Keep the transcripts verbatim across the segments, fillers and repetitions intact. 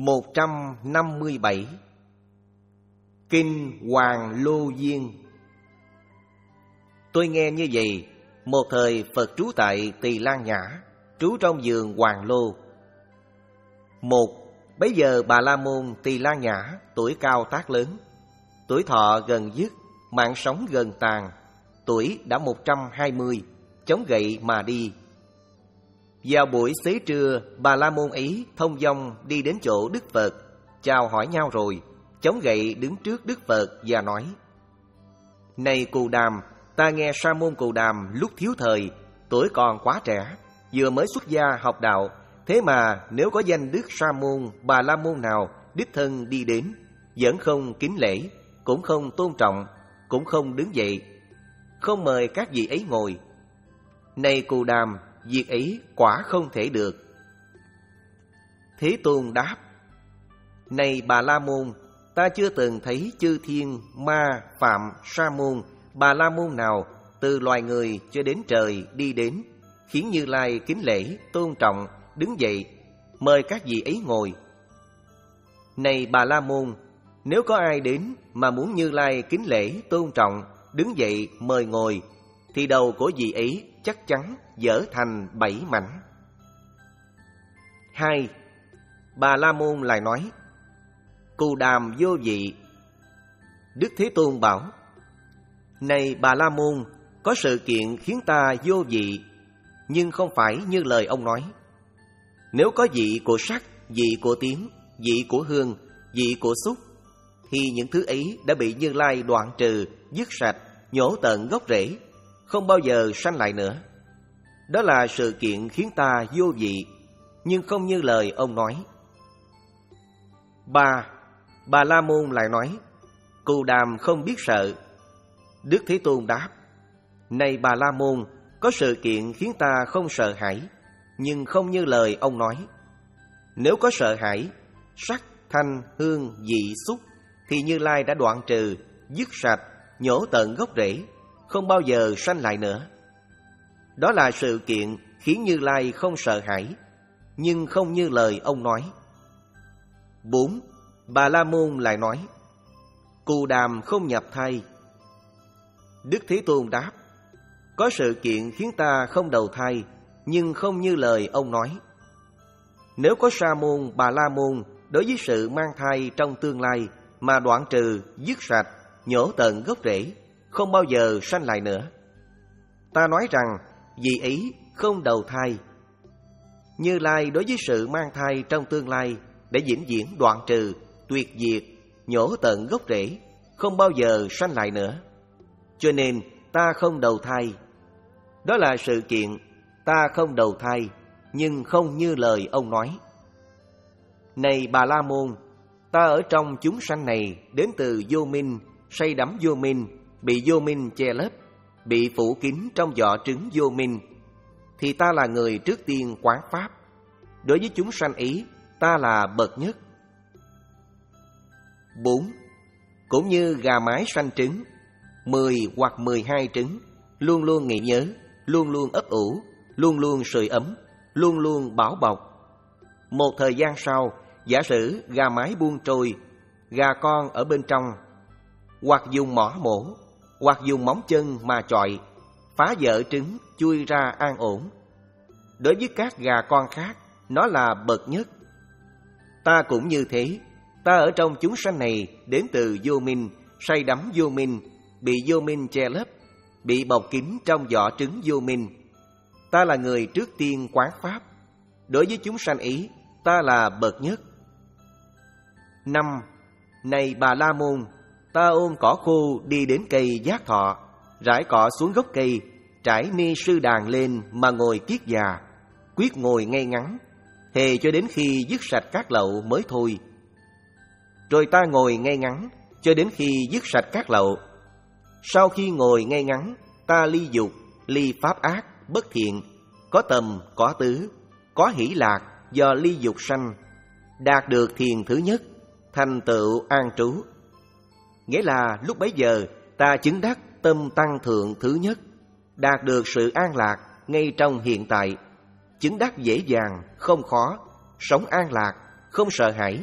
một trăm năm mươi bảy. Kinh Hoàng Lô Diên. Tôi nghe như vậy, một thời Phật trú tại Tỳ Lan Nhã, trú trong vườn Hoàng Lô. Một, bấy giờ Bà La Môn Tỳ Lan Nhã tuổi cao tác lớn, tuổi thọ gần dứt, mạng sống gần tàn, tuổi đã một trăm hai mươi, chống gậy mà đi. Vào buổi xế trưa, Bà La Môn ấy thông dong đi đến chỗ Đức Phật, chào hỏi nhau rồi, chống gậy đứng trước Đức Phật và nói: Này Cù Đàm, ta nghe Sa môn Cù Đàm lúc thiếu thời, tuổi còn quá trẻ, vừa mới xuất gia học đạo. Thế mà nếu có danh đức Sa môn, Bà La Môn nào đích thân đi đến, vẫn không kính lễ, cũng không tôn trọng, cũng không đứng dậy, không mời các vị ấy ngồi. Này Cù Đàm, việc ấy quả không thể được. Thế Tôn đáp: Này Bà La Môn, ta chưa từng thấy chư thiên, ma, phạm, Sa môn, Bà La Môn nào từ loài người cho đến trời đi đến, khiến Như Lai kính lễ, tôn trọng, đứng dậy, mời các vị ấy ngồi. Này Bà La Môn, nếu có ai đến mà muốn Như Lai kính lễ, tôn trọng, đứng dậy, mời ngồi, thì đầu của vị ấy chắc chắn vỡ thành bảy mảnh. Hai, Bà La Môn lại nói: Cù Đàm vô vị. Đức Thế Tôn bảo: Này Bà La Môn, có sự kiện khiến ta vô vị, nhưng không phải như lời ông nói. Nếu có vị của sắc, vị của tiếng, vị của hương, vị của xúc, thì những thứ ấy đã bị Như Lai đoạn trừ, dứt sạch, nhổ tận gốc rễ, không bao giờ sanh lại nữa. Đó là sự kiện khiến ta vô vị, nhưng không như lời ông nói. Ba, Bà La Môn lại nói: Cù Đàm không biết sợ. Đức Thế Tôn đáp: Này Bà La Môn, có sự kiện khiến ta không sợ hãi, nhưng không như lời ông nói. Nếu có sợ hãi, sắc, thanh, hương, vị, xúc, thì Như Lai đã đoạn trừ, dứt sạch, nhổ tận gốc rễ, không bao giờ sanh lại nữa. Đó là sự kiện khiến Như Lai không sợ hãi, nhưng không như lời ông nói. Bốn, Bà La Môn lại nói: Cù Đàm không nhập thai. Đức Thế Tôn đáp: Có sự kiện khiến ta không đầu thai, nhưng không như lời ông nói. Nếu có Sa môn, Bà La Môn đối với sự mang thai trong tương lai mà đoạn trừ, dứt sạch, nhổ tận gốc rễ, không bao giờ sanh lại nữa. Ta nói rằng vì ấy không đầu thai. Như Lai đối với sự mang thai trong tương lai để vĩnh viễn đoạn trừ, tuyệt diệt, nhổ tận gốc rễ, không bao giờ sanh lại nữa. Cho nên ta không đầu thai. Đó là sự kiện ta không đầu thai, nhưng không như lời ông nói. Này Bà La Môn, ta ở trong chúng sanh này đến từ vô minh, say đắm vô minh, bị vô minh che lấp, bị phủ kín trong vỏ trứng vô minh, thì ta là người trước tiên quán pháp. Đối với chúng sanh ấy, ta là bậc nhất. Bốn, cũng như gà mái sanh trứng, mười hoặc mười hai trứng, luôn luôn nghĩ nhớ, luôn luôn ấp ủ, luôn luôn sưởi ấm, luôn luôn bảo bọc. Một thời gian sau, giả sử gà mái buông trôi, gà con ở bên trong, hoặc dùng mỏ mổ, hoặc dùng móng chân mà chọi, phá vỡ trứng, chui ra an ổn. Đối với các gà con khác, nó là bậc nhất. Ta cũng như thế. Ta ở trong chúng sanh này đến từ vô minh, say đắm vô minh, bị vô minh che lấp, bị bọc kín trong vỏ trứng vô minh. Ta là người trước tiên quán pháp. Đối với chúng sanh ấy, ta là bậc nhất. Năm, này Bà La Môn, ta ôm cỏ khô đi đến cây Giác Thọ, rải cỏ xuống gốc cây, trải ni sư đàn lên mà ngồi kiết già, quyết ngồi ngay ngắn, thề cho đến khi dứt sạch các lậu mới thôi. Rồi ta ngồi ngay ngắn cho đến khi dứt sạch các lậu. Sau khi ngồi ngay ngắn, ta ly dục, ly pháp ác, bất thiện, có tầm, có tứ, có hỷ lạc do ly dục sanh, đạt được thiền thứ nhất, thành tựu an trú. Nghĩa là lúc bấy giờ ta chứng đắc tâm tăng thượng thứ nhất, đạt được sự an lạc ngay trong hiện tại, chứng đắc dễ dàng, không khó, sống an lạc, không sợ hãi,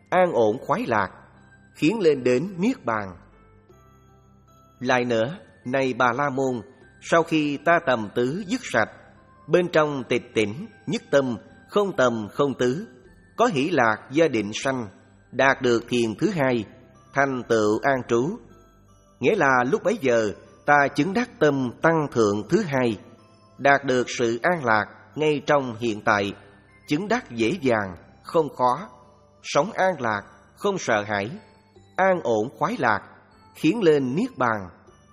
an ổn khoái lạc, khiến lên đến niết bàn. Lại nữa, này Bà La Môn, sau khi ta tầm tứ dứt sạch, bên trong tịch tỉnh, nhất tâm, không tầm không tứ, có hỷ lạc gia định sanh, đạt được thiền thứ hai, thành tựu an trú. Nghĩa là lúc bấy giờ ta chứng đắc tâm tăng thượng thứ hai, đạt được sự an lạc ngay trong hiện tại, chứng đắc dễ dàng, không khó, sống an lạc, không sợ hãi, an ổn khoái lạc, khiến lên niết bàn.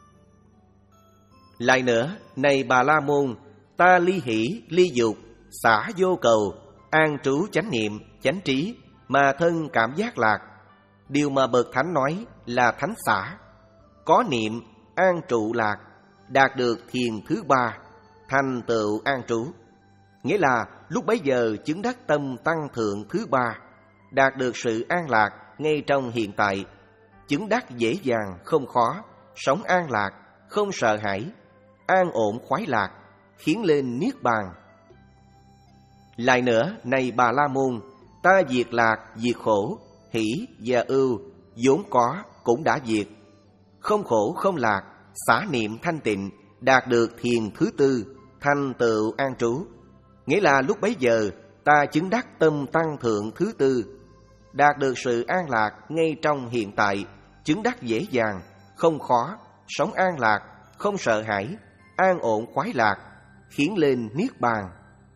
Lại nữa, này Bà La Môn, ta ly hỷ, ly dục, xả vô cầu, an trú chánh niệm, chánh trí, mà thân cảm giác lạc. Điều mà bậc thánh nói là thánh xả. Có niệm, an trụ lạc, đạt được thiền thứ ba, thành tựu an trú. Nghĩa là lúc bấy giờ chứng đắc tâm tăng thượng thứ ba, đạt được sự an lạc ngay trong hiện tại, chứng đắc dễ dàng, không khó, sống an lạc, không sợ hãi, an ổn khoái lạc, khiến lên niết bàn. Lại nữa, này Bà La Môn, ta diệt lạc, diệt khổ, hỷ và ưu, vốn có cũng đã diệt. Không khổ không lạc, xả niệm thanh tịnh, đạt được thiền thứ tư, thành tựu an trú. Nghĩa là lúc bấy giờ ta chứng đắc tâm tăng thượng thứ tư, đạt được sự an lạc ngay trong hiện tại, chứng đắc dễ dàng, không khó, sống an lạc, không sợ hãi, an ổn khoái lạc, khiến lên niết bàn.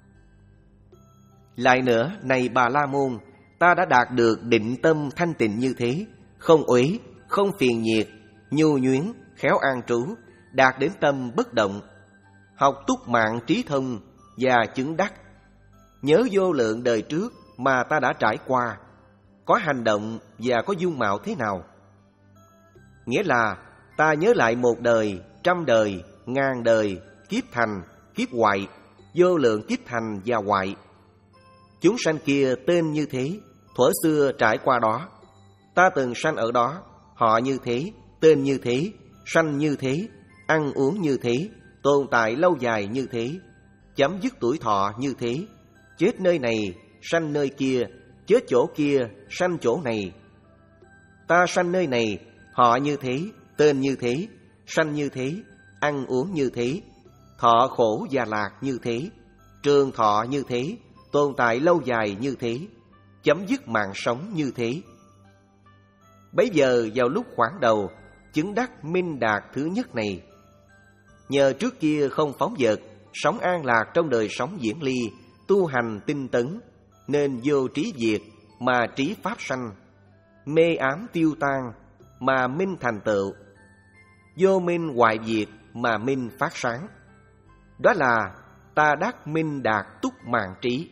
Lại nữa, này Bà La Môn, ta đã đạt được định tâm thanh tịnh như thế, không uế, không phiền nhiệt, nhu nhuyến, khéo an trú, đạt đến tâm bất động, học túc mạng trí thông và chứng đắc. Nhớ vô lượng đời trước mà ta đã trải qua, có hành động và có dung mạo thế nào. Nghĩa là ta nhớ lại một đời, trăm đời, ngàn đời, kiếp thành, kiếp hoại, vô lượng kiếp thành và hoại. Chúng sanh kia tên như thế, thuở xưa trải qua đó. Ta từng sanh ở đó, họ như thế, tên như thế, sanh như thế, ăn uống như thế, tồn tại lâu dài như thế, chấm dứt tuổi thọ như thế, chết nơi này, sanh nơi kia, chết chỗ kia, sanh chỗ này. Ta sanh nơi này, họ như thế, tên như thế, sanh như thế, ăn uống như thế, thọ khổ và lạc như thế, trường thọ như thế, tồn tại lâu dài như thế, chấm dứt mạng sống như thế. Bấy giờ vào lúc khoảng đầu chứng đắc minh đạt thứ nhất này, nhờ trước kia không phóng dật, sống an lạc trong đời sống diễn ly, tu hành tinh tấn, nên vô trí diệt mà trí pháp sanh, mê ám tiêu tan mà minh thành tựu, vô minh hoại diệt mà minh phát sáng. Đó là ta đắc minh đạt túc mạng trí.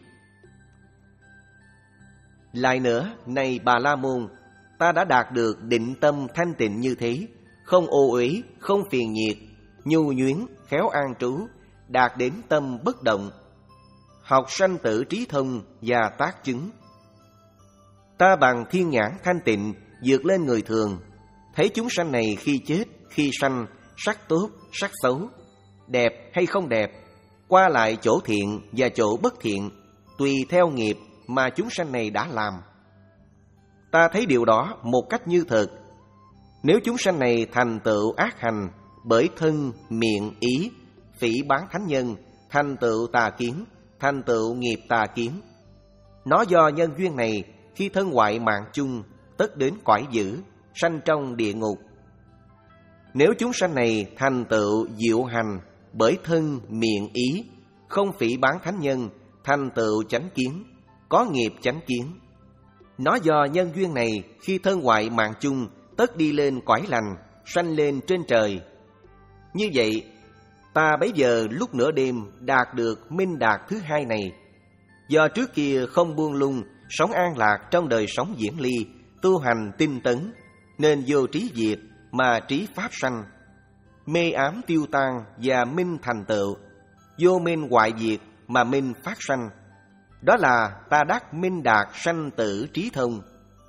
Lại nữa, này Bà La Môn, ta đã đạt được định tâm thanh tịnh như thế, không ô uế, không phiền nhiệt, nhu nhuyến, khéo an trú, đạt đến tâm bất động, học sanh tử trí thông và tác chứng. Ta bằng thiên nhãn thanh tịnh vượt lên người thường, thấy chúng sanh này khi chết, khi sanh, sắc tốt, sắc xấu, đẹp hay không đẹp, qua lại chỗ thiện và chỗ bất thiện, tùy theo nghiệp mà chúng sanh này đã làm. Ta thấy điều đó một cách như thật. Nếu chúng sanh này thành tựu ác hành bởi thân, miệng, ý, phỉ báng thánh nhân, thành tựu tà kiến, thành tựu nghiệp tà kiến, nó do nhân duyên này khi thân hoại mạng chung, tất đến cõi dữ, sanh trong địa ngục. Nếu chúng sanh này thành tựu diệu hành bởi thân, miệng, ý, không phỉ báng thánh nhân, thành tựu chánh kiến, có nghiệp chánh kiến, nó do nhân duyên này khi thân hoại mạng chung, tất đi lên cõi lành, sanh lên trên trời. Như vậy, ta bấy giờ lúc nửa đêm đạt được minh đạt thứ hai này, do trước kia không buông lung, sống an lạc trong đời sống diễn ly, tu hành tinh tấn, nên vô trí diệt mà trí pháp sanh, mê ám tiêu tan và minh thành tựu, vô minh hoại diệt mà minh phát sanh. Đó là ta đắc minh đạt sanh tử trí thông.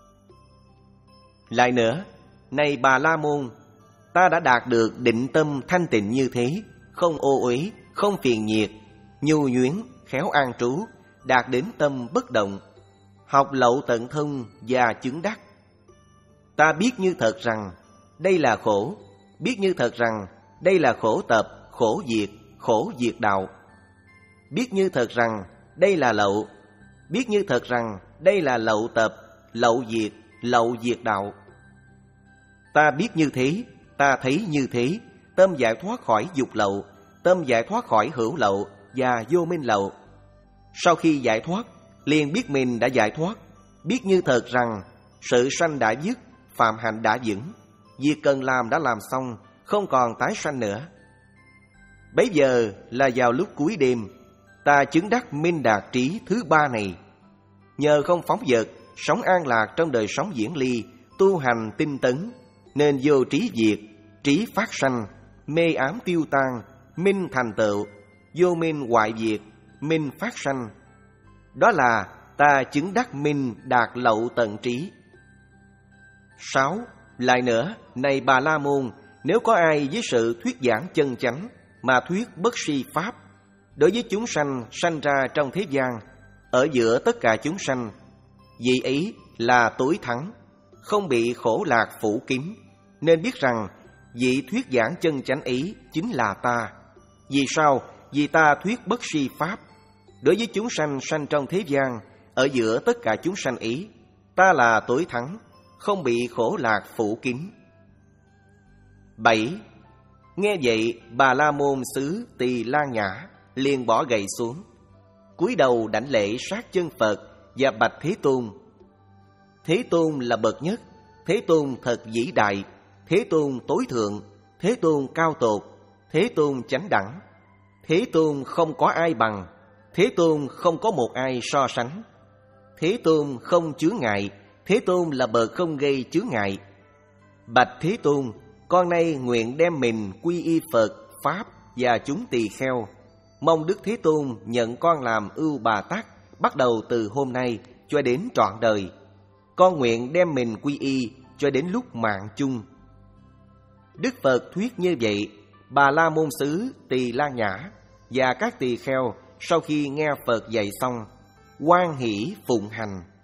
Lại nữa, này Bà La Môn, ta đã đạt được định tâm thanh tịnh như thế, không ô uế, không phiền nhiệt, nhu nhuyến, khéo an trú, đạt đến tâm bất động, học lậu tận thông và chứng đắc. Ta biết như thật rằng đây là khổ, biết như thật rằng đây là khổ tập, khổ diệt, khổ diệt đạo. Biết như thật rằng đây là lậu, biết như thật rằng đây là lậu tập, lậu diệt, lậu diệt đạo. Ta biết như thế, ta thấy như thế, tâm giải thoát khỏi dục lậu, tâm giải thoát khỏi hữu lậu và vô minh lậu. Sau khi giải thoát, liền biết mình đã giải thoát, biết như thật rằng sự sanh đã dứt, phạm hạnh đã vững, việc cần làm đã làm xong, không còn tái sanh nữa. Bấy giờ là vào lúc cuối đêm, ta chứng đắc minh đạt trí thứ ba này. Nhờ không phóng dật, sống an lạc trong đời sống diễn ly, tu hành tinh tấn, nên vô trí diệt, trí phát sanh, mê ám tiêu tan, minh thành tựu, vô minh hoại diệt, minh phát sanh. Đó là ta chứng đắc minh đạt lậu tận trí. Sáu. Lại nữa, này Bà La Môn, nếu có ai với sự thuyết giảng chân chánh mà thuyết bất si pháp, đối với chúng sanh sanh ra trong thế gian, ở giữa tất cả chúng sanh, vị ấy là tối thắng, không bị khổ lạc phủ kín, nên biết rằng vị thuyết giảng chân chánh ấy chính là ta. Vì sao? Vì ta thuyết bất si pháp, đối với chúng sanh sanh trong thế gian, ở giữa tất cả chúng sanh ấy, ta là tối thắng, không bị khổ lạc phủ kín. Bảy. Nghe vậy, Bà La Môn xứ Tỳ Lan Nhã liền bỏ gậy xuống, cúi đầu đảnh lễ sát chân Phật và bạch Thế Tôn. Thế Tôn là bậc nhất, Thế Tôn thật vĩ đại, Thế Tôn tối thượng, Thế Tôn cao tột, Thế Tôn chánh đẳng, Thế Tôn không có ai bằng, Thế Tôn không có một ai so sánh, Thế Tôn không chướng ngại, Thế Tôn là bậc không gây chướng ngại. Bạch Thế Tôn, con nay nguyện đem mình quy y Phật, Pháp và chúng tỳ kheo, mong Đức Thế Tôn nhận con làm ưu Bà Tát, bắt đầu từ hôm nay cho đến trọn đời. Con nguyện đem mình quy y cho đến lúc mạng chung. Đức Phật thuyết như vậy, Bà La Môn xứ Tỳ Lan Nhã và các tỳ kheo sau khi nghe Phật dạy xong, hoan hỷ phụng hành.